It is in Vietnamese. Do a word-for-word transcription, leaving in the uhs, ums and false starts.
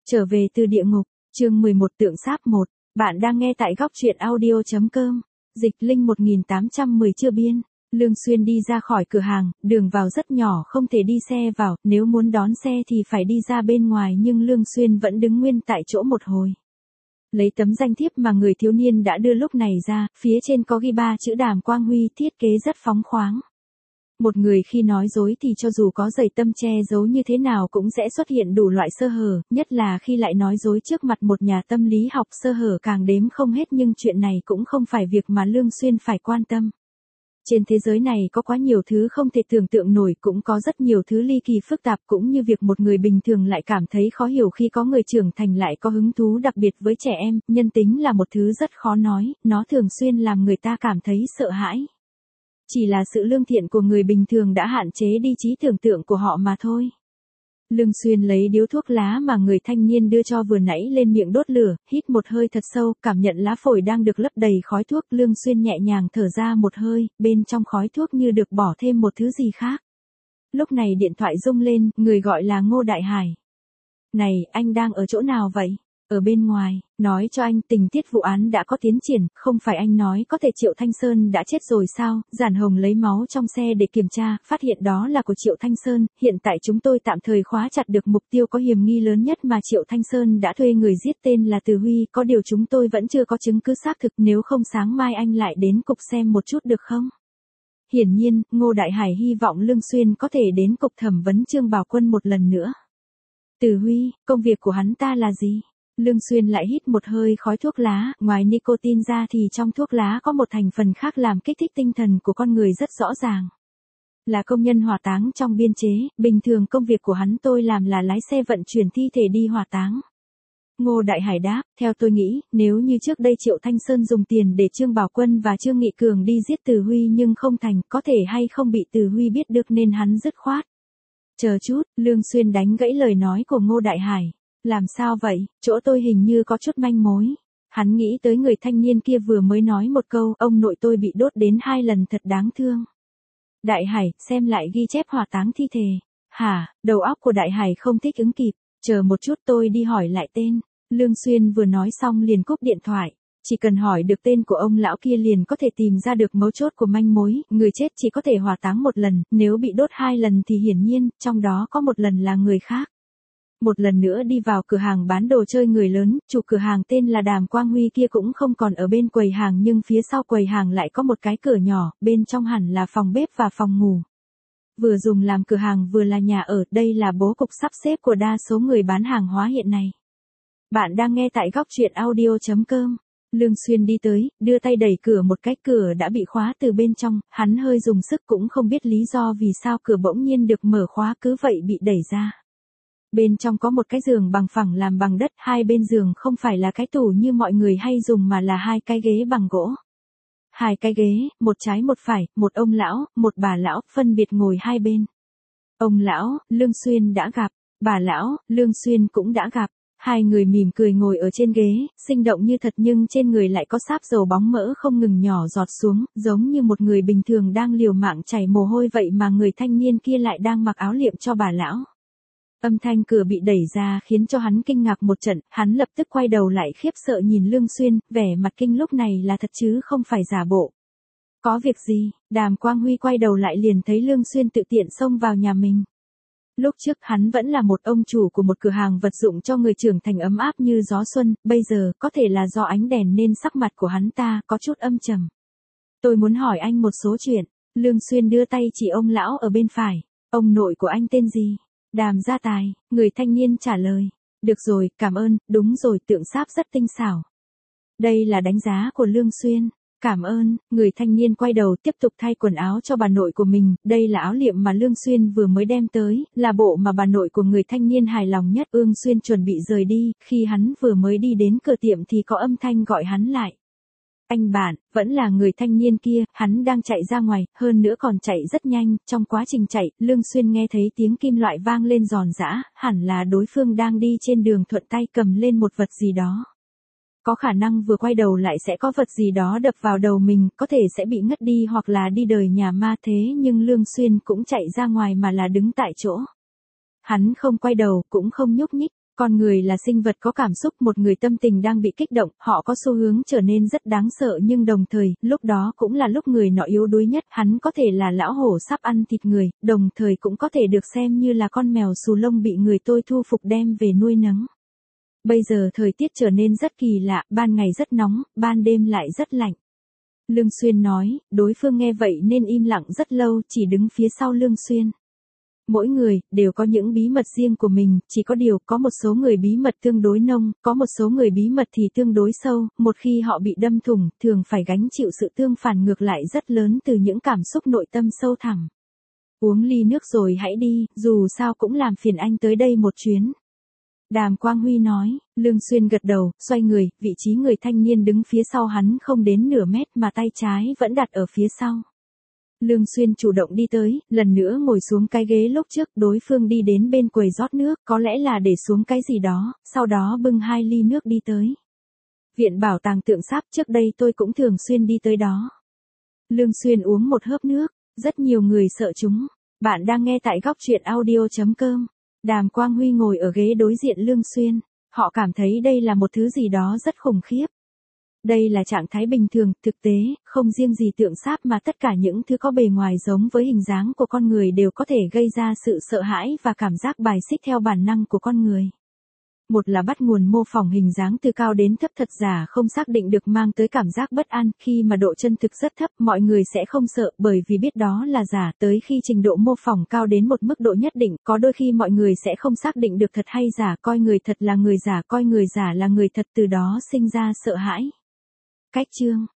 Trở về từ địa ngục, chương mười một tượng sáp một, bạn đang nghe tại góc truyện audio.com, dịch linh một nghìn tám trăm mười chưa biên. Lương Xuyên đi ra khỏi cửa hàng, đường vào rất nhỏ không thể đi xe vào, nếu muốn đón xe thì phải đi ra bên ngoài nhưng Lương Xuyên vẫn đứng nguyên tại chỗ một hồi. Lấy tấm danh thiếp mà người thiếu niên đã đưa lúc này ra, phía trên có ghi ba chữ Đàm Quang Huy, thiết kế rất phóng khoáng. Một người khi nói dối thì cho dù có dày tâm che giấu như thế nào cũng sẽ xuất hiện đủ loại sơ hở, nhất là khi lại nói dối trước mặt một nhà tâm lý học, sơ hở càng đếm không hết, nhưng chuyện này cũng không phải việc mà Lương Xuyên phải quan tâm. Trên thế giới này có quá nhiều thứ không thể tưởng tượng nổi, cũng có rất nhiều thứ ly kỳ phức tạp, cũng như việc một người bình thường lại cảm thấy khó hiểu khi có người trưởng thành lại có hứng thú đặc biệt với trẻ em. Nhân tính là một thứ rất khó nói, nó thường xuyên làm người ta cảm thấy sợ hãi. Chỉ là sự lương thiện của người bình thường đã hạn chế đi trí tưởng tượng của họ mà thôi. Lương Xuyên lấy điếu thuốc lá mà người thanh niên đưa cho vừa nãy lên miệng đốt lửa, hít một hơi thật sâu, cảm nhận lá phổi đang được lấp đầy khói thuốc. Lương Xuyên nhẹ nhàng thở ra một hơi, bên trong khói thuốc như được bỏ thêm một thứ gì khác. Lúc này điện thoại rung lên, người gọi là Ngô Đại Hải. Này, anh đang ở chỗ nào vậy? Ở bên ngoài, nói cho anh, tình tiết vụ án đã có tiến triển, không phải anh nói có thể Triệu Thanh Sơn đã chết rồi sao? Giản Hồng lấy máu trong xe để kiểm tra, phát hiện đó là của Triệu Thanh Sơn, hiện tại chúng tôi tạm thời khóa chặt được mục tiêu có hiểm nghi lớn nhất mà Triệu Thanh Sơn đã thuê người giết, tên là Từ Huy, có điều chúng tôi vẫn chưa có chứng cứ xác thực, nếu không sáng mai anh lại đến cục xem một chút được không? Hiển nhiên, Ngô Đại Hải hy vọng Lương Xuyên có thể đến cục thẩm vấn Trương Bảo Quân một lần nữa. Từ Huy, công việc của hắn ta là gì? Lương Xuyên lại hít một hơi khói thuốc lá, ngoài nicotine ra thì trong thuốc lá có một thành phần khác làm kích thích tinh thần của con người rất rõ ràng. Là công nhân hỏa táng trong biên chế, bình thường công việc của hắn tôi làm là lái xe vận chuyển thi thể đi hỏa táng. Ngô Đại Hải đáp, theo tôi nghĩ, nếu như trước đây Triệu Thanh Sơn dùng tiền để Trương Bảo Quân và Trương Nghị Cường đi giết Từ Huy nhưng không thành, có thể hay không bị Từ Huy biết được nên hắn dứt khoát. Chờ chút, Lương Xuyên đánh gãy lời nói của Ngô Đại Hải. Làm sao vậy, chỗ tôi hình như có chút manh mối. Hắn nghĩ tới người thanh niên kia vừa mới nói một câu, ông nội tôi bị đốt đến hai lần thật đáng thương. Đại Hải, xem lại ghi chép hỏa táng thi thể. Hả, đầu óc của Đại Hải không thích ứng kịp, chờ một chút tôi đi hỏi lại tên. Lương Xuyên vừa nói xong liền cúp điện thoại. Chỉ cần hỏi được tên của ông lão kia liền có thể tìm ra được mấu chốt của manh mối, người chết chỉ có thể hỏa táng một lần, nếu bị đốt hai lần thì hiển nhiên, trong đó có một lần là người khác. Một lần nữa đi vào cửa hàng bán đồ chơi người lớn, chủ cửa hàng tên là Đàm Quang Huy kia cũng không còn ở bên quầy hàng nhưng phía sau quầy hàng lại có một cái cửa nhỏ, bên trong hẳn là phòng bếp và phòng ngủ. Vừa dùng làm cửa hàng vừa là nhà ở, đây là bố cục sắp xếp của đa số người bán hàng hóa hiện nay. Bạn đang nghe tại góc truyện audio.com. Lương Xuyên đi tới, đưa tay đẩy cửa một cái, cửa đã bị khóa từ bên trong, hắn hơi dùng sức cũng không biết lý do vì sao cửa bỗng nhiên được mở khóa cứ vậy bị đẩy ra. Bên trong có một cái giường bằng phẳng làm bằng đất, hai bên giường không phải là cái tủ như mọi người hay dùng mà là hai cái ghế bằng gỗ. Hai cái ghế, một trái một phải, một ông lão, một bà lão, phân biệt ngồi hai bên. Ông lão, Lương Xuyên đã gặp, bà lão, Lương Xuyên cũng đã gặp. Hai người mỉm cười ngồi ở trên ghế, sinh động như thật nhưng trên người lại có sáp dầu bóng mỡ không ngừng nhỏ giọt xuống, giống như một người bình thường đang liều mạng chảy mồ hôi vậy mà người thanh niên kia lại đang mặc áo liệm cho bà lão. Âm thanh cửa bị đẩy ra khiến cho hắn kinh ngạc một trận, hắn lập tức quay đầu lại khiếp sợ nhìn Lương Xuyên, vẻ mặt kinh lúc này là thật chứ không phải giả bộ. Có việc gì? Đàm Quang Huy quay đầu lại liền thấy Lương Xuyên tự tiện xông vào nhà mình. Lúc trước hắn vẫn là một ông chủ của một cửa hàng vật dụng cho người trưởng thành ấm áp như gió xuân, bây giờ có thể là do ánh đèn nên sắc mặt của hắn ta có chút âm trầm. Tôi muốn hỏi anh một số chuyện. Lương Xuyên đưa tay chỉ ông lão ở bên phải. Ông nội của anh tên gì? Đàm Gia Tài, người thanh niên trả lời. Được rồi, cảm ơn, đúng rồi, tượng sáp rất tinh xảo. Đây là đánh giá của Lương Xuyên. Cảm ơn, người thanh niên quay đầu tiếp tục thay quần áo cho bà nội của mình, đây là áo liệm mà Lương Xuyên vừa mới đem tới, là bộ mà bà nội của người thanh niên hài lòng nhất. Ương Xuyên chuẩn bị rời đi, khi hắn vừa mới đi đến cửa tiệm thì có âm thanh gọi hắn lại. Anh bạn, vẫn là người thanh niên kia, hắn đang chạy ra ngoài, hơn nữa còn chạy rất nhanh, trong quá trình chạy, Lương Xuyên nghe thấy tiếng kim loại vang lên giòn giã, hẳn là đối phương đang đi trên đường thuận tay cầm lên một vật gì đó. Có khả năng vừa quay đầu lại sẽ có vật gì đó đập vào đầu mình, có thể sẽ bị ngất đi hoặc là đi đời nhà ma thế nhưng Lương Xuyên cũng chạy ra ngoài mà là đứng tại chỗ. Hắn không quay đầu, cũng không nhúc nhích, Con người là sinh vật có cảm xúc, một người tâm tình đang bị kích động, họ có xu hướng trở nên rất đáng sợ nhưng đồng thời, lúc đó cũng là lúc người nọ yếu đuối nhất, hắn có thể là lão hổ sắp ăn thịt người, đồng thời cũng có thể được xem như là con mèo xù lông bị người tôi thu phục đem về nuôi nấng. Bây giờ thời tiết trở nên rất kỳ lạ, ban ngày rất nóng, ban đêm lại rất lạnh. Lương Xuyên nói, đối phương nghe vậy nên im lặng rất lâu, chỉ đứng phía sau Lương Xuyên. Mỗi người, đều có những bí mật riêng của mình, chỉ có điều, có một số người bí mật tương đối nông, có một số người bí mật thì tương đối sâu, một khi họ bị đâm thủng, thường phải gánh chịu sự tương phản ngược lại rất lớn từ những cảm xúc nội tâm sâu thẳm. Uống ly nước rồi hãy đi, dù sao cũng làm phiền anh tới đây một chuyến. Đàm Quang Huy nói, Lương Xuyên gật đầu, xoay người, vị trí người thanh niên đứng phía sau hắn không đến nửa mét mà tay trái vẫn đặt ở phía sau. Lương Xuyên chủ động đi tới, lần nữa ngồi xuống cái ghế lúc trước, đối phương đi đến bên quầy rót nước, có lẽ là để xuống cái gì đó, sau đó bưng hai ly nước đi tới. Viện Bảo tàng Tượng Sáp, trước đây tôi cũng thường xuyên đi tới đó. Lương Xuyên uống một hớp nước, rất nhiều người sợ chúng. Bạn đang nghe tại góc truyện audio chấm com. Đàm Quang Huy ngồi ở ghế đối diện Lương Xuyên, họ cảm thấy đây là một thứ gì đó rất khủng khiếp. Đây là trạng thái bình thường, thực tế, không riêng gì tượng sáp mà tất cả những thứ có bề ngoài giống với hình dáng của con người đều có thể gây ra sự sợ hãi và cảm giác bài xích theo bản năng của con người. Một là bắt nguồn mô phỏng hình dáng từ cao đến thấp thật giả không xác định được mang tới cảm giác bất an, khi mà độ chân thực rất thấp mọi người sẽ không sợ bởi vì biết đó là giả, tới khi trình độ mô phỏng cao đến một mức độ nhất định, có đôi khi mọi người sẽ không xác định được thật hay giả, coi người thật là người giả, coi người giả là người thật, từ đó sinh ra sợ hãi. Cách chương